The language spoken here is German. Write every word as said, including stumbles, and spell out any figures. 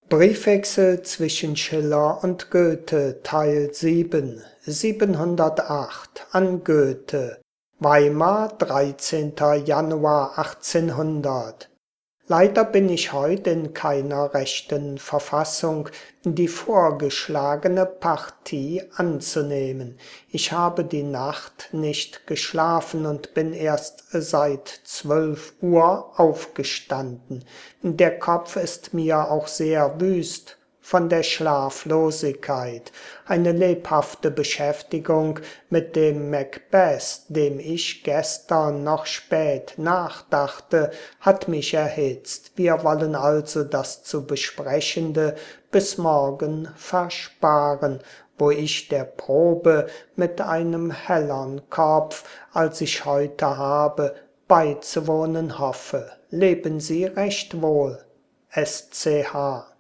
Briefwechsel zwischen Schiller und Goethe, Teil sieben, siebenhundertacht, an Goethe, Weimar, dreizehnter Januar achtzehnhundert. Leider bin ich heut in keiner rechten Verfassung, die vorgeschlagene Partie anzunehmen. Ich habe die Nacht nicht geschlafen und bin erst seit zwölf Uhr aufgestanden. Der Kopf ist mir auch sehr wüst von der Schlaflosigkeit. Eine lebhafte Beschäftigung mit dem Macbeth, dem ich gestern noch spät nachdachte, hat mich erhitzt. Wir wollen also das zu Besprechende bis morgen versparen, wo ich der Probe mit einem hellern Kopf, als ich heute habe, beizuwohnen hoffe. Leben Sie recht wohl. S C H